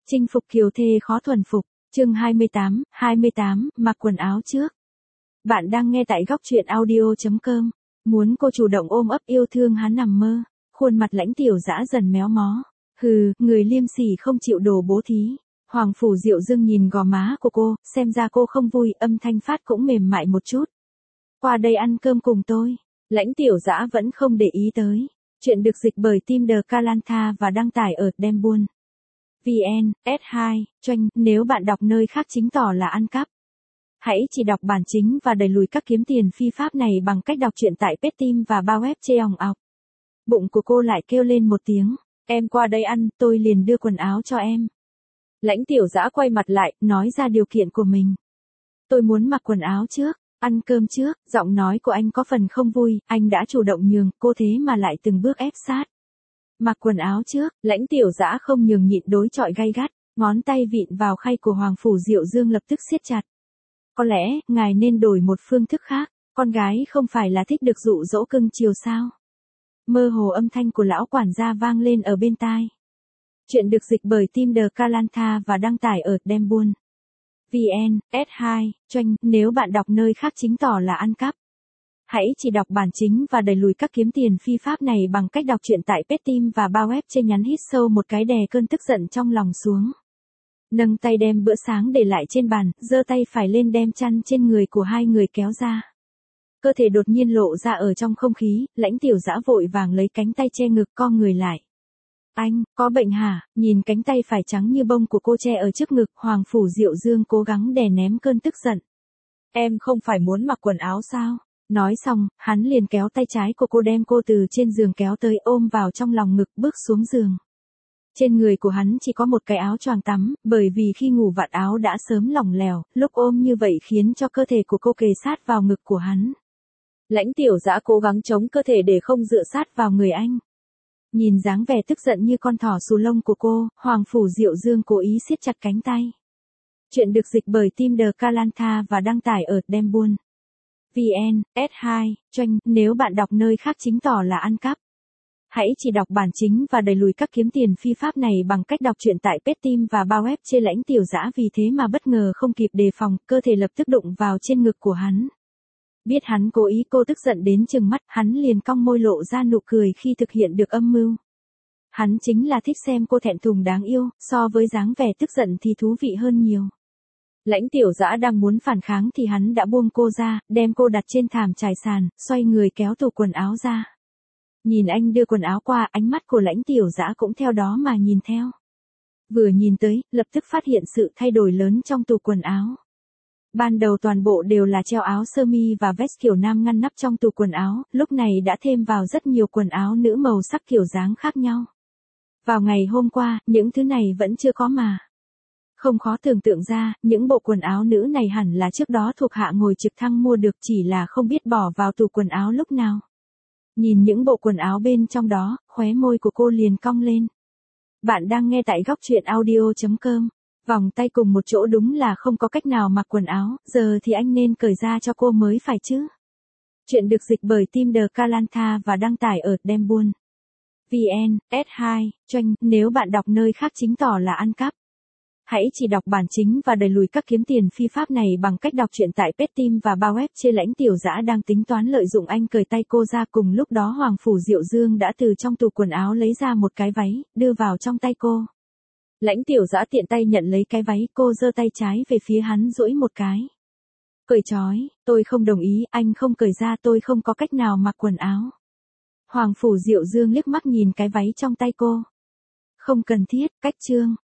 Chinh phục kiều thê khó thuần phục, chương 28, mặc quần áo trước. Bạn đang nghe tại góc truyện audio.com. Muốn cô chủ động ôm ấp yêu thương hắn nằm mơ, khuôn mặt Lãnh Tiểu Dã dần méo mó. Hừ, người liêm sỉ không chịu đồ bố thí. Hoàng Phủ Diệu Dương nhìn gò má của cô, xem ra cô không vui, âm thanh phát cũng mềm mại một chút. Qua đây ăn cơm cùng tôi. Lãnh Tiểu Dã vẫn không để ý tới. Chuyện được dịch bởi Team The Kalantha và đăng tải ở Dembuôn. VN, S2, Choanh, nếu bạn đọc nơi khác chính tỏ là ăn cắp. Hãy chỉ đọc bản chính và đẩy lùi các kiếm tiền phi pháp này bằng cách đọc truyện tại Petim và bao web chê òng ọc. Bụng của cô lại kêu lên một tiếng, em qua đây ăn, tôi liền đưa quần áo cho em. Lãnh Tiểu Dã quay mặt lại, nói ra điều kiện của mình. Tôi muốn mặc quần áo trước, ăn cơm trước, giọng nói của anh có phần không vui, anh đã chủ động nhường, cô thế mà lại từng bước ép sát. Mặc quần áo trước, Lãnh Tiểu Dã không nhường nhịn đối chọi gay gắt, ngón tay vịn vào khay của Hoàng Phủ Diệu Dương lập tức siết chặt. Có lẽ, ngài nên đổi một phương thức khác, con gái không phải là thích được dụ dỗ cưng chiều sao? Mơ hồ âm thanh của lão quản gia vang lên ở bên tai. Chuyện được dịch bởi Team The Kalantha và đăng tải ở Dembuôn. VN, S2, Choanh, nếu bạn đọc nơi khác chính tỏ là ăn cắp. Hãy chỉ đọc bản chính và đẩy lùi các kiếm tiền phi pháp này bằng cách đọc truyện tại Petim và bao web chê nhắn hít sâu một cái đè cơn tức giận trong lòng xuống. Nâng tay đem bữa sáng để lại trên bàn, giơ tay phải lên đem chăn trên người của hai người kéo ra. Cơ thể đột nhiên lộ ra ở trong không khí, Lãnh Tiểu Dã vội vàng lấy cánh tay che ngực co người lại. Anh, có bệnh hả? Nhìn cánh tay phải trắng như bông của cô che ở trước ngực, Hoàng Phủ Diệu Dương cố gắng đè ném cơn tức giận. Em không phải muốn mặc quần áo sao? Nói xong, hắn liền kéo tay trái của cô đem cô từ trên giường kéo tới ôm vào trong lòng ngực bước xuống giường. Trên người của hắn chỉ có một cái áo choàng tắm, bởi vì khi ngủ vạt áo đã sớm lỏng lẻo, lúc ôm như vậy khiến cho cơ thể của cô kề sát vào ngực của hắn. Lãnh Tiểu Dã cố gắng chống cơ thể để không dựa sát vào người anh. Nhìn dáng vẻ tức giận như con thỏ xù lông của cô, Hoàng Phủ Diệu Dương cố ý siết chặt cánh tay. Chuyện được dịch bởi Team The Kalantha và đăng tải ở Dembuôn. VN, S2, Choanh, nếu bạn đọc nơi khác chính tỏ là ăn cắp. Hãy chỉ đọc bản chính và đẩy lùi các kiếm tiền phi pháp này bằng cách đọc truyện tại Petim và bao web chê Lãnh Tiểu Dã vì thế mà bất ngờ không kịp đề phòng, cơ thể lập tức đụng vào trên ngực của hắn. Biết hắn cố ý, cô tức giận đến trừng mắt, hắn liền cong môi lộ ra nụ cười khi thực hiện được âm mưu. Hắn chính là thích xem cô thẹn thùng đáng yêu, so với dáng vẻ tức giận thì thú vị hơn nhiều. Lãnh Tiểu Dã đang muốn phản kháng thì hắn đã buông cô ra, đem cô đặt trên thảm trải sàn, xoay người kéo tủ quần áo ra. Nhìn anh đưa quần áo qua, ánh mắt của Lãnh Tiểu Dã cũng theo đó mà nhìn theo. Vừa nhìn tới, lập tức phát hiện sự thay đổi lớn trong tủ quần áo. Ban đầu toàn bộ đều là treo áo sơ mi và vest kiểu nam ngăn nắp trong tủ quần áo, lúc này đã thêm vào rất nhiều quần áo nữ màu sắc kiểu dáng khác nhau. Vào ngày hôm qua, những thứ này vẫn chưa có mà. Không khó tưởng tượng ra, những bộ quần áo nữ này hẳn là trước đó thuộc hạ ngồi trực thăng mua được, chỉ là không biết bỏ vào tủ quần áo lúc nào. Nhìn những bộ quần áo bên trong đó, khóe môi của cô liền cong lên. Bạn đang nghe tại góc truyện audio.com. Vòng tay cùng một chỗ đúng là không có cách nào mặc quần áo, giờ thì anh nên cởi ra cho cô mới phải chứ. Chuyện được dịch bởi Team The Kalantha và đăng tải ở Dembuôn. VN, S2, Choanh, nếu bạn đọc nơi khác chính tỏ là ăn cắp. Hãy chỉ đọc bản chính và đẩy lùi các kiếm tiền phi pháp này bằng cách đọc truyện tại Petim và bao web chê Lãnh Tiểu Dã đang tính toán lợi dụng anh cởi tay cô ra, cùng lúc đó Hoàng Phủ Diệu Dương đã từ trong tủ quần áo lấy ra một cái váy, đưa vào trong tay cô. Lãnh Tiểu Dã tiện tay nhận lấy cái váy, cô giơ tay trái về phía hắn duỗi một cái. Cởi trói, tôi không đồng ý, anh không cởi ra tôi không có cách nào mặc quần áo. Hoàng Phủ Diệu Dương liếc mắt nhìn cái váy trong tay cô. Không cần thiết, cách chương.